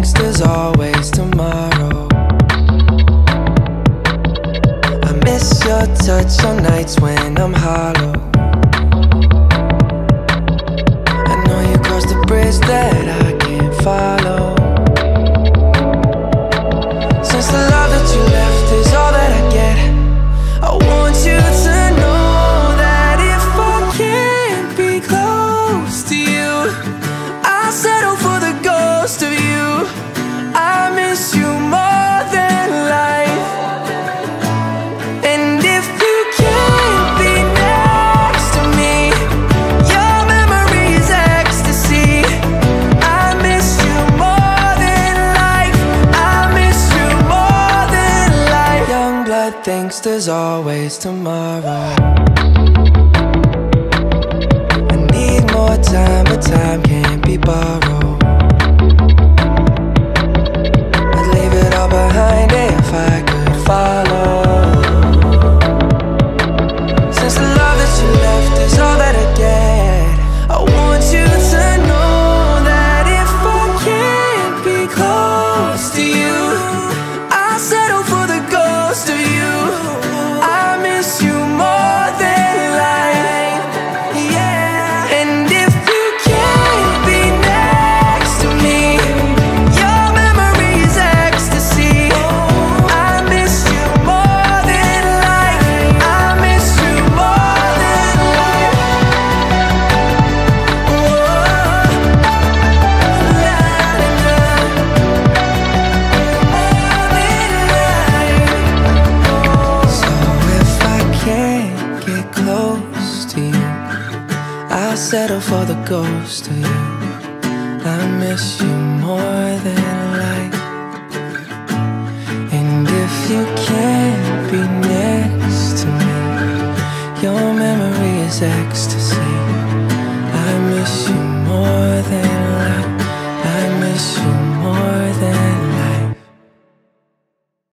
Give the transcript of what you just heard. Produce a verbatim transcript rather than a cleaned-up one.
thinks there's always tomorrow. I miss your touch on nights when I'm hollow. I know you crossed the bridge that I can't follow. Since the love that you left is all that I get, I want you to know that if I can't be close to you, I'll settle for the ghost of you. I miss you more than life. And if you can't be next to me, your memory is ecstasy. I miss you more than life. I miss you more than life. Young blood thinks there's always tomorrow. I need more time, but time can't be borrowed. I'd leave it all behind if I could follow. Since the love that you left is all that I get, I want you to know that if I can't be close to you, I'll settle for the ghost of you. I miss you more than life, yeah. And if you can't be next to me, your memory is ecstasy. I miss you more than life. I miss you more than life. So if I can't get close to you, I'll settle for the ghost of you. I miss you more than life. And if you can't be next to me, your memory is ecstasy. I miss you more than